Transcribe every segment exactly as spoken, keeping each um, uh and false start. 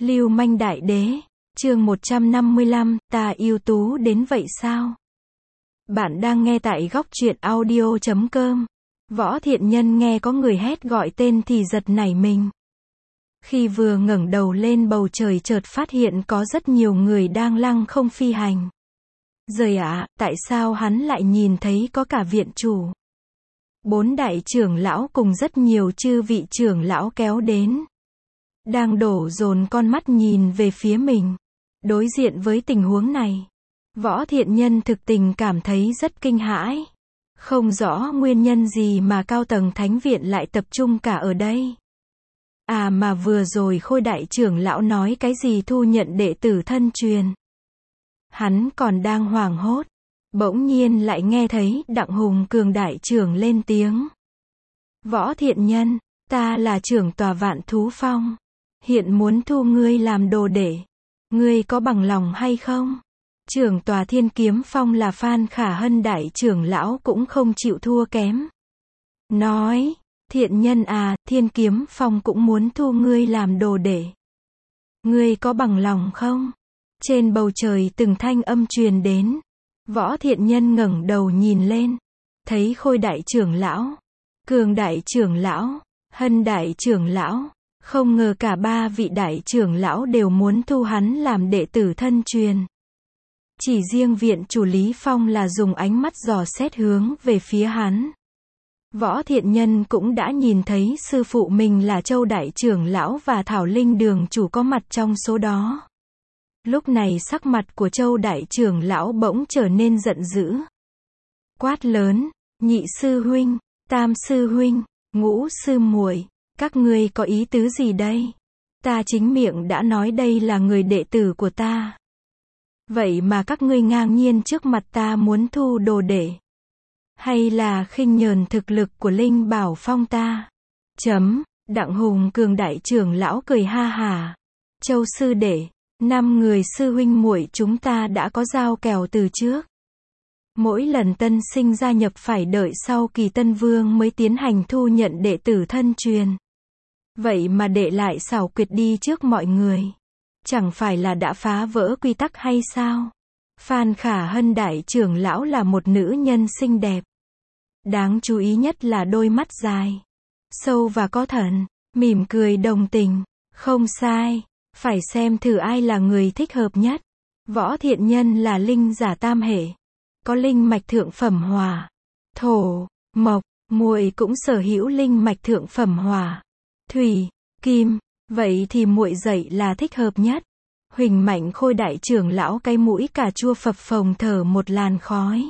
Lưu manh đại đế, chương một trăm năm mươi lăm, ta yêu tú đến vậy sao? Bạn đang nghe tại góc truyện audio chấm com. Võ Thiện Nhân nghe có người hét gọi tên thì giật nảy mình. Khi vừa ngẩng đầu lên bầu trời chợt phát hiện có rất nhiều người đang lăng không phi hành. Giời ạ, tại sao hắn lại nhìn thấy có cả viện chủ? Bốn đại trưởng lão cùng rất nhiều chư vị trưởng lão kéo đến. Đang đổ dồn con mắt nhìn về phía mình. Đối diện với tình huống này, Võ Thiện Nhân thực tình cảm thấy rất kinh hãi. Không rõ nguyên nhân gì mà cao tầng thánh viện lại tập trung cả ở đây. À mà vừa rồi Khôi đại trưởng lão nói cái gì thu nhận đệ tử thân truyền. Hắn còn đang hoảng hốt, bỗng nhiên lại nghe thấy Đặng Hùng Cường đại trưởng lên tiếng. Võ Thiện Nhân, ta là trưởng tòa Vạn Thú Phong, hiện muốn thu ngươi làm đồ đệ. Ngươi có bằng lòng hay không? Trưởng tòa Thiên Kiếm Phong là Phan Khả Hân đại trưởng lão cũng không chịu thua kém. Nói, Thiện Nhân à, Thiên Kiếm Phong cũng muốn thu ngươi làm đồ đệ. Ngươi có bằng lòng không? Trên bầu trời từng thanh âm truyền đến. Võ Thiện Nhân ngẩng đầu nhìn lên, thấy Khôi đại trưởng lão, Cường đại trưởng lão, Hân đại trưởng lão, không ngờ cả ba vị đại trưởng lão đều muốn thu hắn làm đệ tử thân truyền. Chỉ riêng viện chủ Lý Phong là dùng ánh mắt dò xét hướng về phía hắn. Võ Thiện Nhân cũng đã nhìn thấy sư phụ mình là Châu đại trưởng lão và Thảo Linh đường chủ có mặt trong số đó. Lúc này sắc mặt của Châu đại trưởng lão bỗng trở nên giận dữ. Quát lớn, nhị sư huynh, tam sư huynh, ngũ sư muội, các ngươi có ý tứ gì đây? Ta chính miệng đã nói đây là người đệ tử của ta. Vậy mà các ngươi ngang nhiên trước mặt ta muốn thu đồ đệ. Hay là khinh nhờn thực lực của Linh Bảo Phong ta? Chấm, Đặng Hùng Cường đại trưởng lão cười ha hả. Châu sư đệ, năm người sư huynh muội chúng ta đã có giao kèo từ trước. Mỗi lần tân sinh gia nhập phải đợi sau kỳ tân vương mới tiến hành thu nhận đệ tử thân truyền. Vậy mà đệ lại xảo quyệt đi trước mọi người. Chẳng phải là đã phá vỡ quy tắc hay sao? Phan Khả Hân đại trưởng lão là một nữ nhân xinh đẹp. Đáng chú ý nhất là đôi mắt dài, sâu và có thần, mỉm cười đồng tình. Không sai, phải xem thử ai là người thích hợp nhất. Võ Thiện Nhân là linh giả tam hệ, có linh mạch thượng phẩm hỏa, thổ, mộc, muội cũng sở hữu linh mạch thượng phẩm hỏa, thủy, kim, vậy thì muội dậy là thích hợp nhất. Huỳnh Mạnh Khôi đại trưởng lão cái mũi cà chua phập phồng thở một làn khói.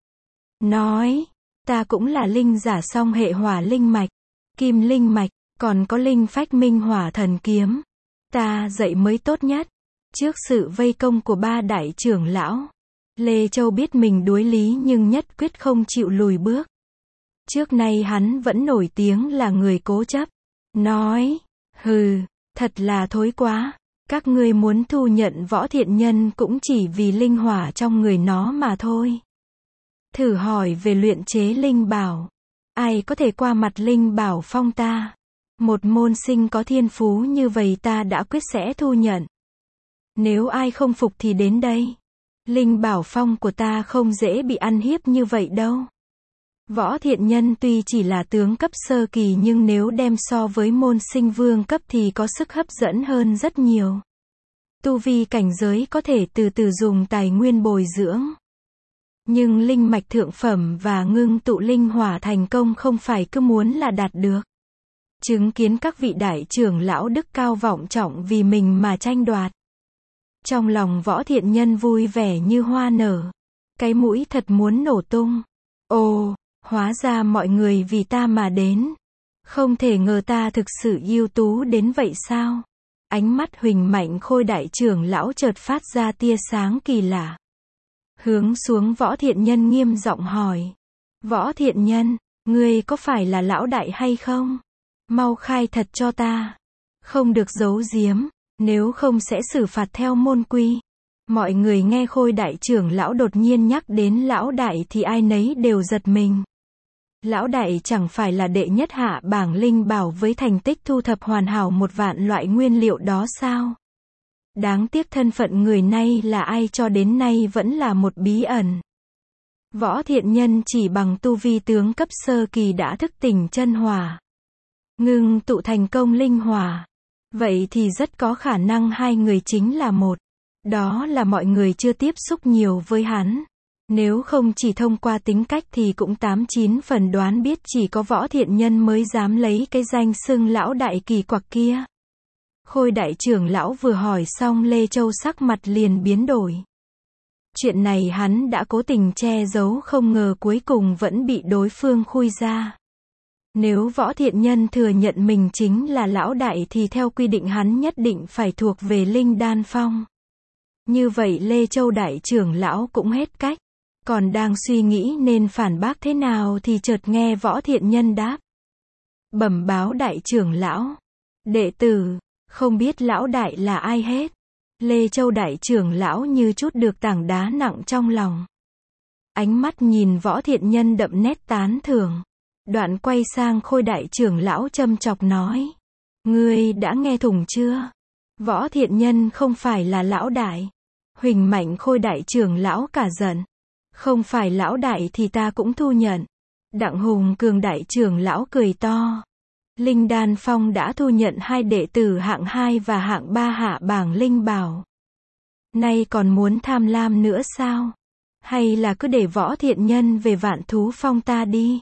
Nói, ta cũng là linh giả song hệ hỏa linh mạch, kim linh mạch, còn có linh phách minh hỏa thần kiếm. Ta dậy mới tốt nhất. Trước sự vây công của ba đại trưởng lão, Lê Châu biết mình đuối lý nhưng nhất quyết không chịu lùi bước. Trước nay hắn vẫn nổi tiếng là người cố chấp. Nói, hừ, thật là thối quá. Các ngươi muốn thu nhận Võ Thiện Nhân cũng chỉ vì linh hỏa trong người nó mà thôi. Thử hỏi về luyện chế linh bảo. Ai có thể qua mặt Linh Bảo Phong ta? Một môn sinh có thiên phú như vậy ta đã quyết sẽ thu nhận. Nếu ai không phục thì đến đây. Linh Bảo Phong của ta không dễ bị ăn hiếp như vậy đâu. Võ Thiện Nhân tuy chỉ là tướng cấp sơ kỳ nhưng nếu đem so với môn sinh vương cấp thì có sức hấp dẫn hơn rất nhiều. Tu vi cảnh giới có thể từ từ dùng tài nguyên bồi dưỡng. Nhưng linh mạch thượng phẩm và ngưng tụ linh hỏa thành công không phải cứ muốn là đạt được. Chứng kiến các vị đại trưởng lão đức cao vọng trọng vì mình mà tranh đoạt. Trong lòng Võ Thiện Nhân vui vẻ như hoa nở. Cái mũi thật muốn nổ tung. Ồ, hóa ra mọi người vì ta mà đến. Không thể ngờ ta thực sự ưu tú đến vậy sao? Ánh mắt Huỳnh Mạnh Khôi đại trưởng lão chợt phát ra tia sáng kỳ lạ. Hướng xuống Võ Thiện Nhân nghiêm giọng hỏi. Võ Thiện Nhân, ngươi có phải là lão đại hay không? Mau khai thật cho ta. Không được giấu giếm, nếu không sẽ xử phạt theo môn quy. Mọi người nghe Khôi đại trưởng lão đột nhiên nhắc đến lão đại thì ai nấy đều giật mình. Lão đại chẳng phải là đệ nhất hạ bảng linh bảo với thành tích thu thập hoàn hảo một vạn loại nguyên liệu đó sao? Đáng tiếc thân phận người này là ai cho đến nay vẫn là một bí ẩn. Võ Thiện Nhân chỉ bằng tu vi tướng cấp sơ kỳ đã thức tỉnh chân hỏa, ngưng tụ thành công linh hỏa. Vậy thì rất có khả năng hai người chính là một. Đó là mọi người chưa tiếp xúc nhiều với hắn. Nếu không chỉ thông qua tính cách thì cũng tám chín phần đoán biết chỉ có Võ Thiện Nhân mới dám lấy cái danh xưng lão đại kỳ quặc kia. Khôi đại trưởng lão vừa hỏi xong Lê Châu sắc mặt liền biến đổi. Chuyện này hắn đã cố tình che giấu không ngờ cuối cùng vẫn bị đối phương khui ra. Nếu Võ Thiện Nhân thừa nhận mình chính là lão đại thì theo quy định hắn nhất định phải thuộc về Linh Đan Phong. Như vậy Lê Châu đại trưởng lão cũng hết cách. Còn đang suy nghĩ nên phản bác thế nào thì chợt nghe Võ Thiện Nhân đáp. Bẩm báo đại trưởng lão. Đệ tử, không biết lão đại là ai hết. Lê Châu đại trưởng lão như chút được tảng đá nặng trong lòng. Ánh mắt nhìn Võ Thiện Nhân đậm nét tán thưởng. Đoạn quay sang Khôi đại trưởng lão châm chọc nói. Ngươi đã nghe thủng chưa? Võ Thiện Nhân không phải là lão đại. Huỳnh Mạnh Khôi đại trưởng lão cả giận. Không phải lão đại thì ta cũng thu nhận. Đặng Hùng Cường đại trưởng lão cười to. Linh Đan Phong đã thu nhận hai đệ tử hạng hai và hạng ba hạ bảng linh bảo. Nay còn muốn tham lam nữa sao? Hay là cứ để Võ Thiện Nhân về Vạn Thú Phong ta đi?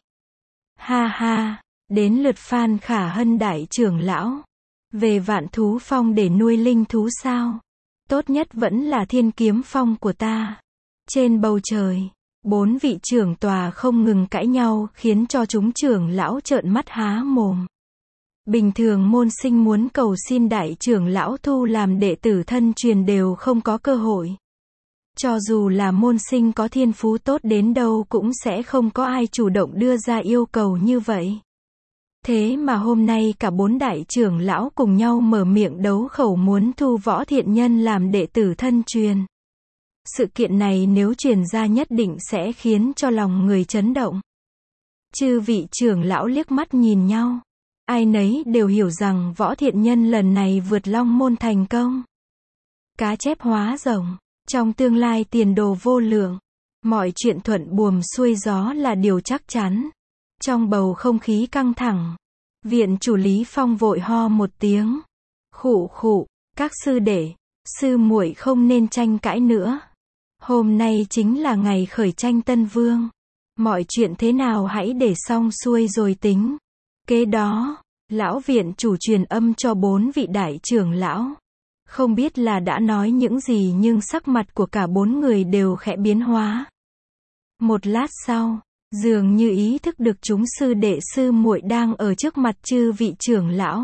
Ha ha, đến lượt Phan Khả Hân đại trưởng lão. Về Vạn Thú Phong để nuôi linh thú sao? Tốt nhất vẫn là Thiên Kiếm Phong của ta. Trên bầu trời, bốn vị trưởng tòa không ngừng cãi nhau khiến cho chúng trưởng lão trợn mắt há mồm. Bình thường môn sinh muốn cầu xin đại trưởng lão thu làm đệ tử thân truyền đều không có cơ hội. Cho dù là môn sinh có thiên phú tốt đến đâu cũng sẽ không có ai chủ động đưa ra yêu cầu như vậy. Thế mà hôm nay cả bốn đại trưởng lão cùng nhau mở miệng đấu khẩu muốn thu Võ Thiện Nhân làm đệ tử thân truyền. Sự kiện này nếu truyền ra nhất định sẽ khiến cho lòng người chấn động. Chư vị trưởng lão liếc mắt nhìn nhau. Ai nấy đều hiểu rằng Võ Thiện Nhân lần này vượt long môn thành công. Cá chép hóa rồng, trong tương lai tiền đồ vô lượng. Mọi chuyện thuận buồm xuôi gió là điều chắc chắn. Trong bầu không khí căng thẳng, viện chủ Lý Phong vội ho một tiếng. Khụ khụ, các sư đệ, sư muội không nên tranh cãi nữa. Hôm nay chính là ngày khởi tranh Tân Vương. Mọi chuyện thế nào hãy để xong xuôi rồi tính. Kế đó, lão viện chủ truyền âm cho bốn vị đại trưởng lão. Không biết là đã nói những gì nhưng sắc mặt của cả bốn người đều khẽ biến hóa. Một lát sau, dường như ý thức được chúng sư đệ sư muội đang ở trước mặt chư vị trưởng lão.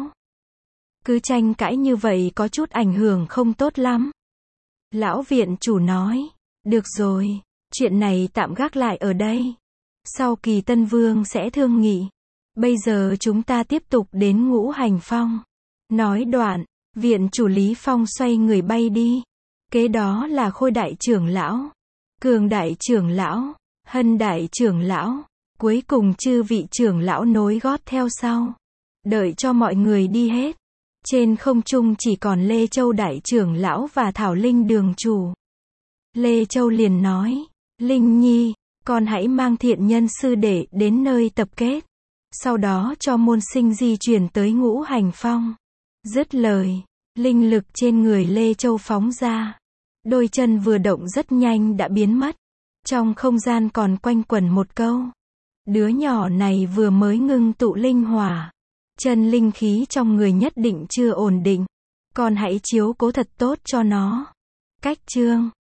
Cứ tranh cãi như vậy có chút ảnh hưởng không tốt lắm. Lão viện chủ nói, được rồi, chuyện này tạm gác lại ở đây. Sau kỳ Tân Vương sẽ thương nghị. Bây giờ chúng ta tiếp tục đến Ngũ Hành Phong. Nói đoạn, viện chủ Lý Phong xoay người bay đi. Kế đó là Khôi đại trưởng lão, Cường đại trưởng lão, Hân đại trưởng lão. Cuối cùng chư vị trưởng lão nối gót theo sau. Đợi cho mọi người đi hết. Trên không trung chỉ còn Lê Châu đại trưởng lão và Thảo Linh đường chủ. Lê Châu liền nói, Linh Nhi, con hãy mang Thiện Nhân sư đệ đến nơi tập kết. Sau đó cho môn sinh di chuyển tới Ngũ Hành Phong. Dứt lời, linh lực trên người Lê Châu phóng ra. Đôi chân vừa động rất nhanh đã biến mất. Trong không gian còn quanh quẩn một câu. Đứa nhỏ này vừa mới ngưng tụ linh hỏa. Chân linh khí trong người nhất định chưa ổn định. Con hãy chiếu cố thật tốt cho nó. Cách chương